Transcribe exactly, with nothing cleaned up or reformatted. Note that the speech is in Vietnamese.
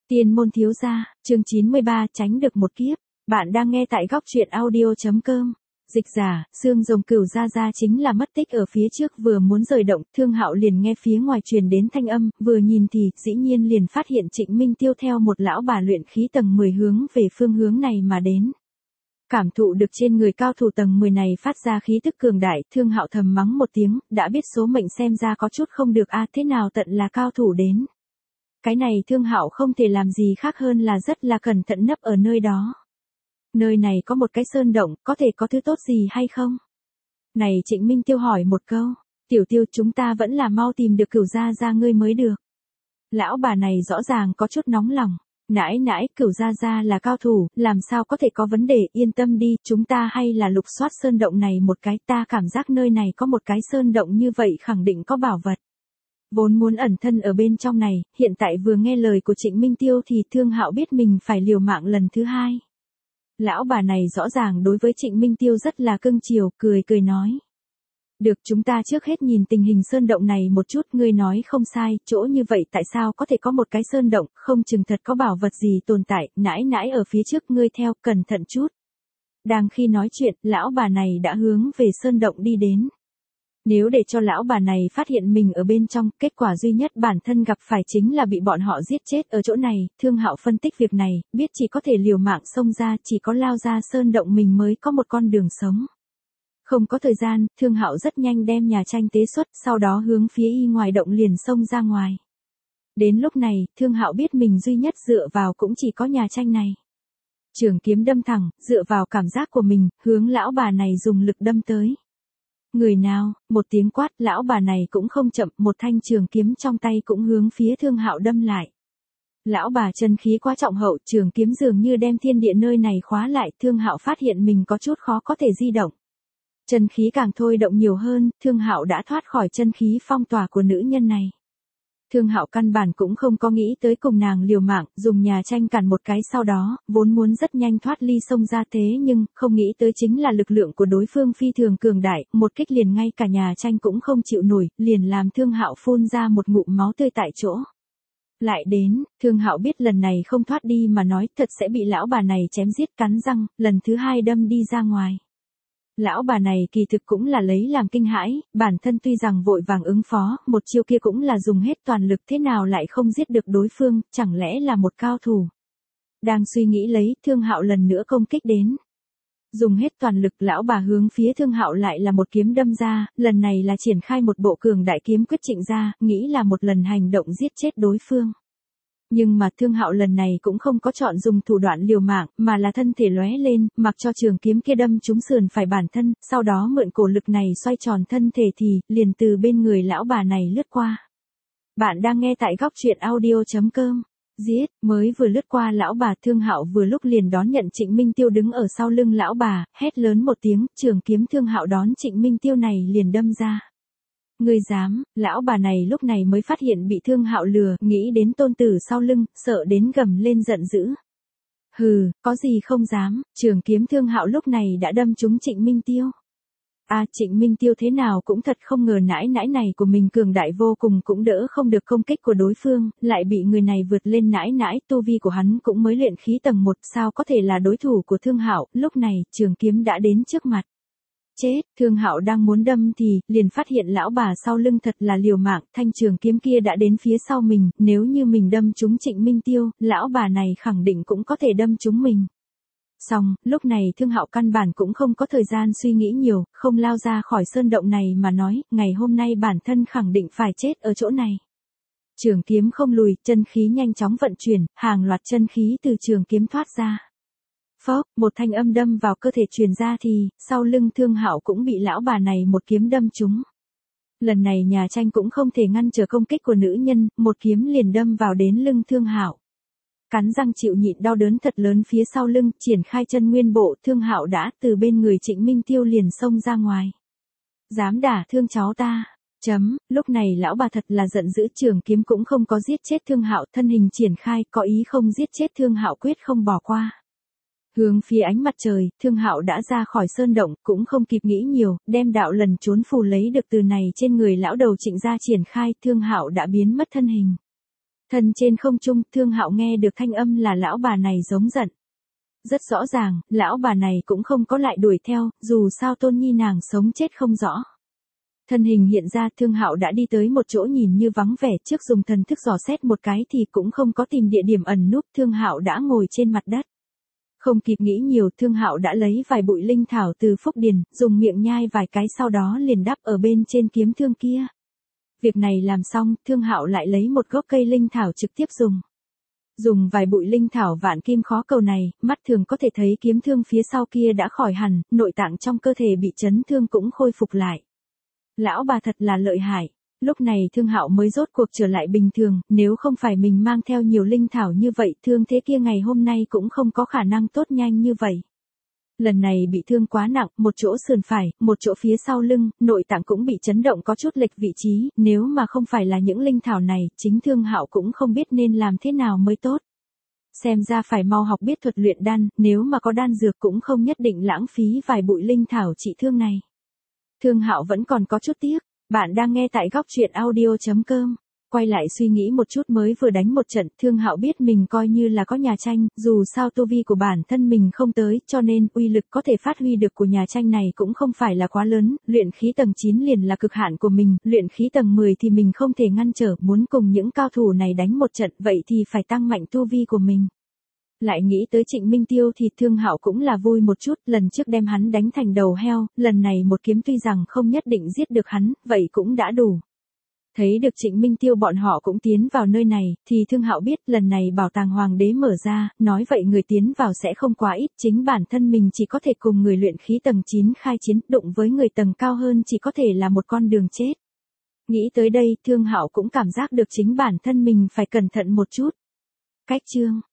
Tiên môn thiếu gia, chương chín mươi ba, tránh được một kiếp. Bạn đang nghe tại góc truyện audio chấm com. Dịch giả, xương rồng cửu gia gia chính là mất tích ở phía trước, vừa muốn rời động, Thương Hạo liền nghe phía ngoài truyền đến thanh âm, vừa nhìn thì dĩ nhiên liền phát hiện Trịnh Minh Tiêu theo một lão bà luyện khí tầng mười hướng về phương hướng này mà đến. Cảm thụ được trên người cao thủ tầng mười này phát ra khí tức cường đại, Thương Hạo thầm mắng một tiếng, đã biết số mệnh xem ra có chút không được a, thế nào tận là cao thủ đến. Cái này Thương Hạo không thể làm gì khác hơn là rất là cẩn thận nấp ở nơi đó. Nơi này có một cái sơn động, có thể có thứ tốt gì hay không? Này Trịnh Minh Tiêu hỏi một câu, Tiểu Tiêu chúng ta vẫn là mau tìm được cửu gia gia ngươi mới được. Lão bà này rõ ràng có chút nóng lòng, nãi nãi cửu gia gia là cao thủ, làm sao có thể có vấn đề, yên tâm đi, chúng ta hay là lục soát sơn động này một cái, ta cảm giác nơi này có một cái sơn động như vậy khẳng định có bảo vật. Vốn muốn ẩn thân ở bên trong này, hiện tại vừa nghe lời của Trịnh Minh Tiêu thì Thương Hạo biết mình phải liều mạng lần thứ hai. Lão bà này rõ ràng đối với Trịnh Minh Tiêu rất là cưng chiều, cười cười nói. Được, chúng ta trước hết nhìn tình hình sơn động này một chút, ngươi nói không sai, chỗ như vậy tại sao có thể có một cái sơn động, không chừng thật có bảo vật gì tồn tại, nãi nãi ở phía trước ngươi theo, cẩn thận chút. Đang khi nói chuyện, lão bà này đã hướng về sơn động đi đến. Nếu để cho lão bà này phát hiện mình ở bên trong, kết quả duy nhất bản thân gặp phải chính là bị bọn họ giết chết ở chỗ này. Thương Hạo phân tích việc này, biết chỉ có thể liều mạng xông ra, chỉ có lao ra sơn động mình mới có một con đường sống. Không có thời gian, Thương Hạo rất nhanh đem nhà tranh tế xuất, sau đó hướng phía y ngoài động liền xông ra ngoài. Đến lúc này, Thương Hạo biết mình duy nhất dựa vào cũng chỉ có nhà tranh này. Trường kiếm đâm thẳng, dựa vào cảm giác của mình, hướng lão bà này dùng lực đâm tới. Người nào, một tiếng quát, lão bà này cũng không chậm, một thanh trường kiếm trong tay cũng hướng phía Thương Hạo đâm lại. Lão bà chân khí quá trọng hậu, trường kiếm dường như đem thiên địa nơi này khóa lại, Thương Hạo phát hiện mình có chút khó có thể di động. Chân khí càng thôi động nhiều hơn, Thương Hạo đã thoát khỏi chân khí phong tỏa của nữ nhân này. Thương Hạo căn bản cũng không có nghĩ tới cùng nàng liều mạng, dùng nhà tranh cản một cái sau đó, vốn muốn rất nhanh thoát ly sông ra thế nhưng, không nghĩ tới chính là lực lượng của đối phương phi thường cường đại, một kích liền ngay cả nhà tranh cũng không chịu nổi, liền làm Thương Hạo phun ra một ngụm máu tươi tại chỗ. Lại đến, Thương Hạo biết lần này không thoát đi mà nói thật sẽ bị lão bà này chém giết cắn răng, lần thứ hai đâm đi ra ngoài. Lão bà này kỳ thực cũng là lấy làm kinh hãi, bản thân tuy rằng vội vàng ứng phó, một chiêu kia cũng là dùng hết toàn lực thế nào lại không giết được đối phương, chẳng lẽ là một cao thủ. Đang suy nghĩ lấy, Thương Hạo lần nữa công kích đến. Dùng hết toàn lực, lão bà hướng phía Thương Hạo lại là một kiếm đâm ra, lần này là triển khai một bộ cường đại kiếm quyết trịnh ra, nghĩ là một lần hành động giết chết đối phương. Nhưng mà Thương Hạo lần này cũng không có chọn dùng thủ đoạn liều mạng, mà là thân thể lóe lên, mặc cho trường kiếm kia đâm trúng sườn phải bản thân, sau đó mượn cổ lực này xoay tròn thân thể thì, liền từ bên người lão bà này lướt qua. Bạn đang nghe tại góc truyện audio chấm com. Giết, mới vừa lướt qua lão bà, Thương Hạo vừa lúc liền đón nhận Trịnh Minh Tiêu đứng ở sau lưng lão bà, hét lớn một tiếng, trường kiếm Thương Hạo đón Trịnh Minh Tiêu này liền đâm ra. Ngươi dám, lão bà này lúc này mới phát hiện bị Thương Hạo lừa, nghĩ đến tôn tử sau lưng, sợ đến gầm lên giận dữ. Hừ, có gì không dám, trường kiếm Thương Hạo lúc này đã đâm trúng Trịnh Minh Tiêu. À, Trịnh Minh Tiêu thế nào cũng thật không ngờ nãi nãi này của mình cường đại vô cùng cũng đỡ không được công kích của đối phương, lại bị người này vượt lên nãi nãi, tu vi của hắn cũng mới luyện khí tầng một, sao có thể là đối thủ của Thương Hạo, lúc này, trường kiếm đã đến trước mặt. Chết, Thương Hạo đang muốn đâm thì, liền phát hiện lão bà sau lưng thật là liều mạng, thanh trường kiếm kia đã đến phía sau mình, nếu như mình đâm trúng Trịnh Minh Tiêu, lão bà này khẳng định cũng có thể đâm trúng mình. Xong, lúc này Thương Hạo căn bản cũng không có thời gian suy nghĩ nhiều, không lao ra khỏi sơn động này mà nói, ngày hôm nay bản thân khẳng định phải chết ở chỗ này. Trường kiếm không lùi, chân khí nhanh chóng vận chuyển, hàng loạt chân khí từ trường kiếm thoát ra. Phốc, một thanh âm đâm vào cơ thể truyền ra thì, sau lưng Thương Hạo cũng bị lão bà này một kiếm đâm trúng. Lần này nhà tranh cũng không thể ngăn trở công kích của nữ nhân, một kiếm liền đâm vào đến lưng Thương Hạo. Cắn răng chịu nhịn đau đớn thật lớn phía sau lưng, triển khai chân nguyên bộ, Thương Hạo đã từ bên người Trịnh Minh Tiêu liền xông ra ngoài. Dám đả thương cháu ta. Chấm, lúc này lão bà thật là giận dữ, trường kiếm cũng không có giết chết Thương Hạo, thân hình triển khai, có ý không giết chết Thương Hạo quyết không bỏ qua. Hướng phía ánh mặt trời, Thương Hạo đã ra khỏi sơn động, cũng không kịp nghĩ nhiều, đem đạo lần trốn phù lấy được từ này trên người lão đầu Trịnh gia triển khai, Thương Hạo đã biến mất thân hình. Thân trên không trung, Thương Hạo nghe được thanh âm là lão bà này giống giận. Rất rõ ràng, lão bà này cũng không có lại đuổi theo, dù sao tôn nhi nàng sống chết không rõ. Thân hình hiện ra, Thương Hạo đã đi tới một chỗ nhìn như vắng vẻ, trước dùng thần thức dò xét một cái thì cũng không có tìm địa điểm ẩn núp, Thương Hạo đã ngồi trên mặt đất. Không kịp nghĩ nhiều, Thương Hạo đã lấy vài bụi linh thảo từ phúc điền, dùng miệng nhai vài cái sau đó liền đắp ở bên trên kiếm thương kia. Việc này làm xong, Thương Hạo lại lấy một gốc cây linh thảo trực tiếp dùng. Dùng vài bụi linh thảo vạn kim khó cầu này, mắt thường có thể thấy kiếm thương phía sau kia đã khỏi hẳn, nội tạng trong cơ thể bị chấn thương cũng khôi phục lại. Lão bà thật là lợi hại. Lúc này Thương Hạo mới rốt cuộc trở lại bình thường, nếu không phải mình mang theo nhiều linh thảo như vậy, thương thế kia ngày hôm nay cũng không có khả năng tốt nhanh như vậy. Lần này bị thương quá nặng, một chỗ sườn phải, một chỗ phía sau lưng, nội tạng cũng bị chấn động có chút lệch vị trí, nếu mà không phải là những linh thảo này, chính Thương Hạo cũng không biết nên làm thế nào mới tốt. Xem ra phải mau học biết thuật luyện đan, nếu mà có đan dược cũng không nhất định lãng phí vài bụi linh thảo trị thương này. Thương Hạo vẫn còn có chút tiếc. Bạn đang nghe tại góc truyện audio chấm com. Quay lại suy nghĩ một chút mới vừa đánh một trận, Thương Hạo biết mình coi như là có nhà tranh, dù sao tu vi của bản thân mình không tới, cho nên uy lực có thể phát huy được của nhà tranh này cũng không phải là quá lớn, luyện khí tầng chín liền là cực hạn của mình, luyện khí tầng mười thì mình không thể ngăn trở, muốn cùng những cao thủ này đánh một trận vậy thì phải tăng mạnh tu vi của mình. Lại nghĩ tới Trịnh Minh Tiêu thì Thương Hạo cũng là vui một chút, lần trước đem hắn đánh thành đầu heo, lần này một kiếm tuy rằng không nhất định giết được hắn, vậy cũng đã đủ. Thấy được Trịnh Minh Tiêu bọn họ cũng tiến vào nơi này, thì Thương Hạo biết lần này bảo tàng hoàng đế mở ra, nói vậy người tiến vào sẽ không quá ít, chính bản thân mình chỉ có thể cùng người luyện khí tầng chín khai chiến, đụng với người tầng cao hơn chỉ có thể là một con đường chết. Nghĩ tới đây, Thương Hạo cũng cảm giác được chính bản thân mình phải cẩn thận một chút. Cách chương